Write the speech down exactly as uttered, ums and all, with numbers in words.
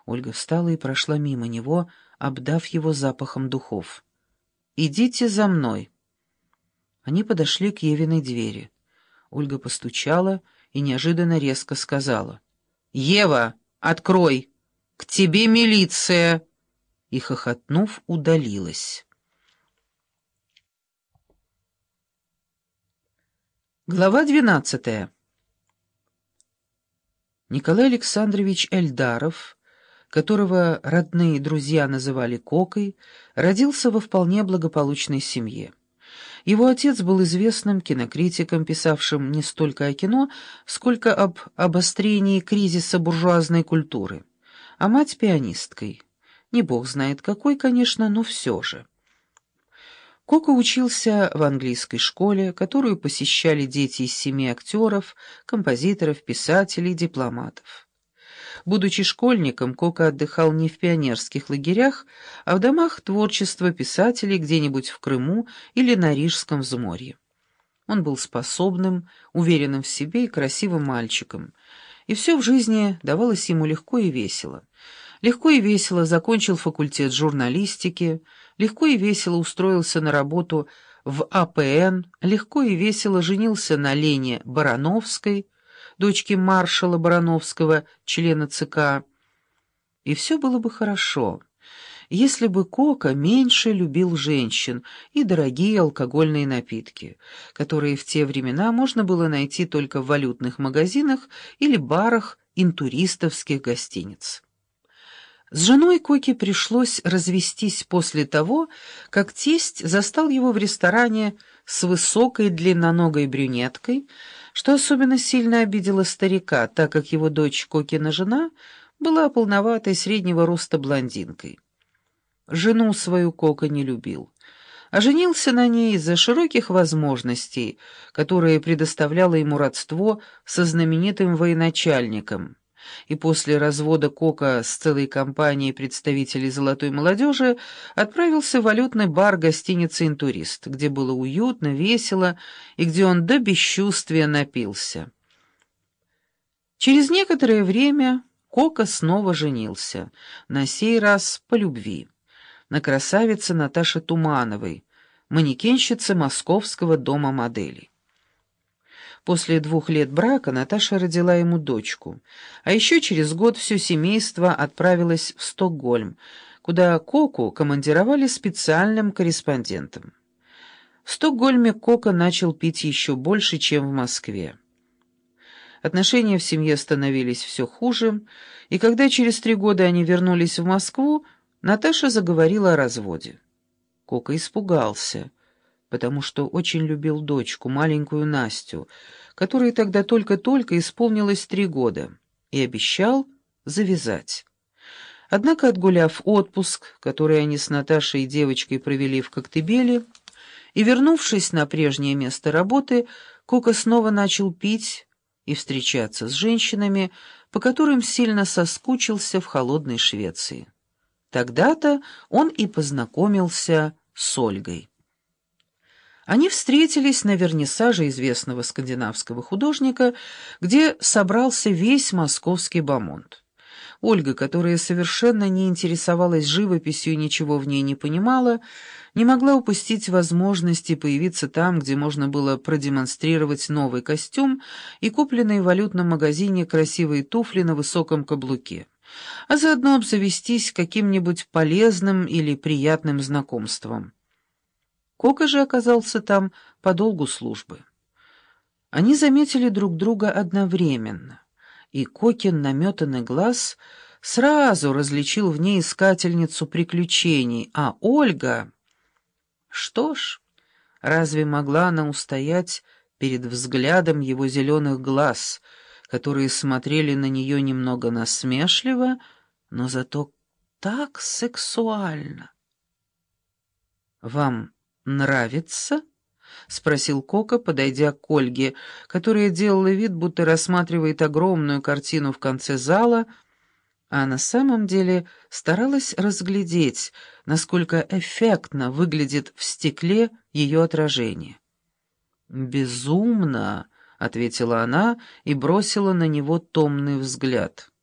Ольга встала и прошла мимо него, обдав его запахом духов. «Идите за мной». Они подошли к Евиной двери. Ольга постучала и неожиданно резко сказала: «Ева, открой! К тебе милиция!» И, хохотнув, удалилась. Глава двенадцатая. Николай Александрович Эльдаров, которого родные друзья называли Кокой, родился во вполне благополучной семье. Его отец был известным кинокритиком, писавшим не столько о кино, сколько об обострении кризиса буржуазной культуры, а мать — пианисткой. Не бог знает какой, конечно, но все же. Кока учился в английской школе, которую посещали дети из семей актеров, композиторов, писателей, дипломатов. Будучи школьником, Кока отдыхал не в пионерских лагерях, а в домах творчества писателей где-нибудь в Крыму или на Рижском взморье. Он был способным, уверенным в себе и красивым мальчиком, и все в жизни давалось ему легко и весело. Легко и весело закончил факультет журналистики, легко и весело устроился на работу в А П Н, легко и весело женился на Лене Барановской, дочке маршала Барановского, члена Ц К. И все было бы хорошо, если бы Кока меньше любил женщин и дорогие алкогольные напитки, которые в те времена можно было найти только в валютных магазинах или барах интуристовских гостиниц. С женой Коке пришлось развестись после того, как тесть застал его в ресторане с высокой длинноногой брюнеткой, что особенно сильно обидело старика, так как его дочь, Кокина жена, была полноватой среднего роста блондинкой. Жену свою Кока не любил, а женился на ней из-за широких возможностей, которые предоставляло ему родство со знаменитым военачальником. И после развода Кока с целой компанией представителей золотой молодежи отправился в валютный бар гостиницы «Интурист», где было уютно, весело и где он до бесчувствия напился. Через некоторое время Кока снова женился, на сей раз по любви, на красавице Наташе Тумановой, манекенщице Московского дома моделей. После двух лет брака Наташа родила ему дочку, а еще через год все семейство отправилось в Стокгольм, куда Коку командировали специальным корреспондентом. В Стокгольме Кока начал пить еще больше, чем в Москве. Отношения в семье становились все хуже, и когда через три года они вернулись в Москву, Наташа заговорила о разводе. Кока испугался, потому что очень любил дочку, маленькую Настю, которой тогда только-только исполнилось три года, и обещал завязать. Однако, отгуляв отпуск, который они с Наташей и девочкой провели в Коктебеле, и вернувшись на прежнее место работы, Кока снова начал пить и встречаться с женщинами, по которым сильно соскучился в холодной Швеции. Тогда-то он и познакомился с Ольгой. Они встретились на вернисаже известного скандинавского художника, где собрался весь московский бомонд. Ольга, которая совершенно не интересовалась живописью и ничего в ней не понимала, не могла упустить возможности появиться там, где можно было продемонстрировать новый костюм и купленные в валютном магазине красивые туфли на высоком каблуке, а заодно обзавестись каким-нибудь полезным или приятным знакомством. Кока же оказался там по долгу службы. Они заметили друг друга одновременно, и Кокин наметанный глаз сразу различил в ней искательницу приключений, а Ольга... Что ж, разве могла она устоять перед взглядом его зеленых глаз, которые смотрели на нее немного насмешливо, но зато так сексуально? «Вам нравится?» — спросил Кока, подойдя к Ольге, которая делала вид, будто рассматривает огромную картину в конце зала, а на самом деле старалась разглядеть, насколько эффектно выглядит в стекле ее отражение. «Безумно!» — ответила она и бросила на него томный взгляд.